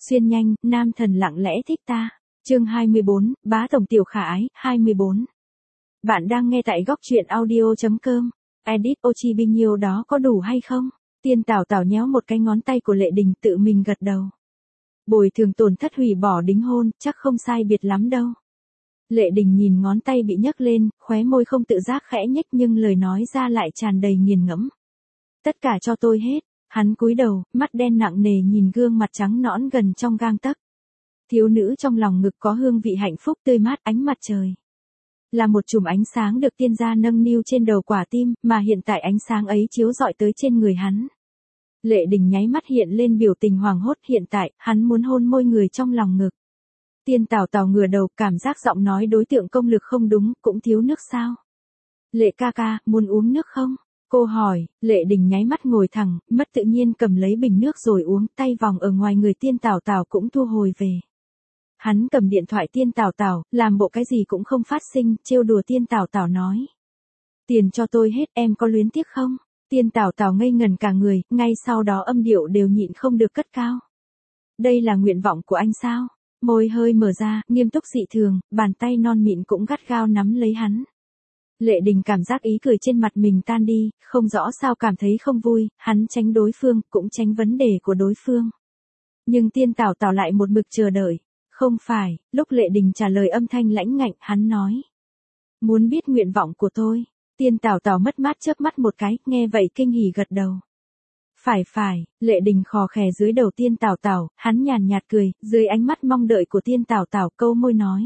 Xuyên nhanh, nam thần lặng lẽ thích ta. Chương 24, bá tổng tiểu khả ái, 24. Bạn đang nghe tại góc truyện audio.com. Edit Ochi bao nhiêu đó có đủ hay không? Tiên Tảo Tảo nhéo một cái ngón tay của Lệ Đình, tự mình gật đầu. Bồi thường tổn thất hủy bỏ đính hôn, chắc không sai biệt lắm đâu. Lệ Đình nhìn ngón tay bị nhấc lên, khóe môi không tự giác khẽ nhếch nhưng lời nói ra lại tràn đầy nghiền ngẫm. Tất cả cho tôi hết. Hắn cúi đầu, mắt đen nặng nề nhìn gương mặt trắng nõn gần trong gang tấc. Thiếu nữ trong lòng ngực có hương vị hạnh phúc tươi mát ánh mặt trời. Là một chùm ánh sáng được tiên gia nâng niu trên đầu quả tim, mà hiện tại ánh sáng ấy chiếu rọi tới trên người hắn. Lệ Đình nháy mắt hiện lên biểu tình hoảng hốt, hiện tại, hắn muốn hôn môi người trong lòng ngực. Tiên Tảo Tảo ngửa đầu, cảm giác giọng nói đối tượng công lực không đúng, cũng thiếu nước sao? Lệ ca ca, muốn uống nước không? Cô hỏi. Lệ Đình nháy mắt ngồi thẳng, mất tự nhiên cầm lấy bình nước rồi uống, tay vòng ở ngoài người Tiên Tảo Tảo cũng thu hồi về. Hắn cầm điện thoại Tiên Tảo Tảo, làm bộ cái gì cũng không phát sinh, trêu đùa Tiên Tảo Tảo nói. Tiền cho tôi hết, em có luyến tiếc không? Tiên Tảo Tảo ngây ngần cả người, ngay sau đó âm điệu đều nhịn không được cất cao. Đây là nguyện vọng của anh sao? Môi hơi mở ra, nghiêm túc dị thường, bàn tay non mịn cũng gắt gao nắm lấy hắn. Lệ Đình cảm giác ý cười trên mặt mình tan đi, không rõ sao cảm thấy không vui, hắn tránh đối phương, cũng tránh vấn đề của đối phương. Nhưng Tiên Tảo Tảo lại một mực chờ đợi. Không phải, lúc Lệ Đình trả lời âm thanh lãnh ngạnh, hắn nói. Muốn biết nguyện vọng của tôi. Tiên Tảo Tảo mất mát chớp mắt một cái, nghe vậy kinh hỉ gật đầu. Phải, Lệ Đình khò khè dưới đầu Tiên Tảo Tảo, hắn nhàn nhạt cười, dưới ánh mắt mong đợi của Tiên Tảo Tảo câu môi nói.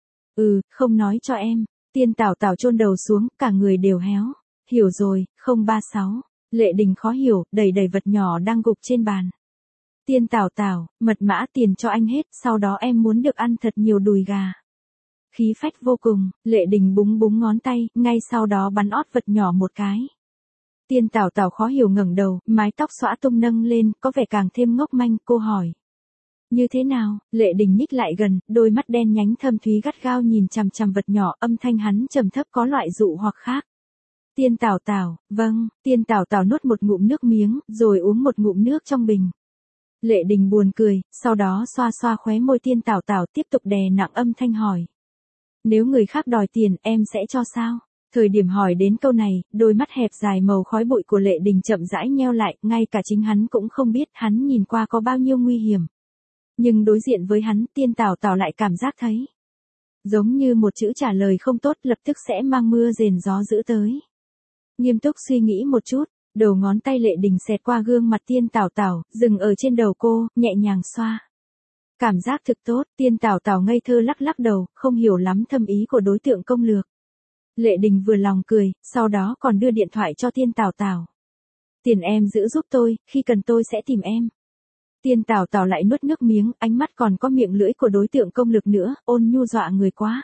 Không nói cho em. Tiên Tảo Tảo chôn đầu xuống, cả người đều héo. Hiểu rồi, 036. Lệ Đình khó hiểu, đẩy vật nhỏ đang gục trên bàn. Tiên Tảo Tảo, mật mã tiền cho anh hết, sau đó em muốn được ăn thật nhiều đùi gà. Khí phách vô cùng, Lệ Đình búng búng ngón tay, ngay sau đó bắn ót vật nhỏ một cái. Tiên Tảo Tảo khó hiểu ngẩng đầu, mái tóc xõa tung nâng lên, có vẻ càng thêm ngốc manh, cô hỏi. Như thế nào? Lệ Đình nhích lại gần, đôi mắt đen nhánh thâm thúy gắt gao nhìn chằm chằm vật nhỏ, âm thanh hắn trầm thấp có loại dụ hoặc khác. Tiên Tảo Tảo, vâng. Tiên Tảo Tảo nuốt một ngụm nước miếng, rồi uống một ngụm nước trong bình. Lệ Đình buồn cười, sau đó xoa xoa khóe môi Tiên Tảo Tảo, tiếp tục đè nặng âm thanh hỏi. Nếu người khác đòi tiền, em sẽ cho sao? Thời điểm hỏi đến câu này, đôi mắt hẹp dài màu khói bụi của Lệ Đình chậm rãi nheo lại, ngay cả chính hắn cũng không biết hắn nhìn qua có bao nhiêu nguy hiểm. Nhưng đối diện với hắn, Tiên Tảo Tảo lại cảm giác thấy. Giống như một chữ trả lời không tốt lập tức sẽ mang mưa rền gió dữ tới. Nghiêm túc suy nghĩ một chút, đầu ngón tay Lệ Đình xẹt qua gương mặt Tiên Tảo Tảo, dừng ở trên đầu cô, nhẹ nhàng xoa. Cảm giác thực tốt, Tiên Tảo Tảo ngây thơ lắc lắc đầu, không hiểu lắm thâm ý của đối tượng công lược. Lệ Đình vừa lòng cười, sau đó còn đưa điện thoại cho Tiên Tảo Tảo. Tiền em giữ giúp tôi, khi cần tôi sẽ tìm em. Tiên Tảo Tảo lại nuốt nước miếng, ánh mắt còn có miệng lưỡi của đối tượng công lực nữa, ôn nhu dọa người quá.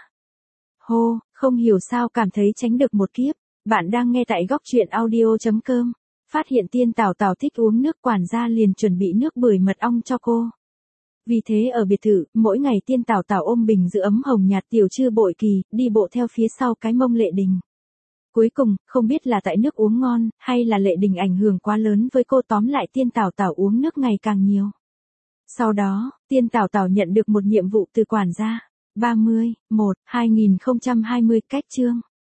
Hô, không hiểu sao cảm thấy tránh được một kiếp. Bạn đang nghe tại góc truyện audio.com. Phát hiện Tiên Tảo Tảo thích uống nước, quản gia liền chuẩn bị nước bưởi mật ong cho cô. Vì thế ở biệt thự, mỗi ngày Tiên Tảo Tảo ôm bình giữ ấm hồng nhạt tiểu trư bội kỳ, đi bộ theo phía sau cái mông Lệ Đình. Cuối cùng, không biết là tại nước uống ngon, hay là Lệ Đình ảnh hưởng quá lớn với cô, tóm lại Tiên Tảo Tảo uống nước ngày càng nhiều. Sau đó, Tiên Tảo Tảo nhận được một nhiệm vụ từ quản gia. 30/1/2020 cách chương.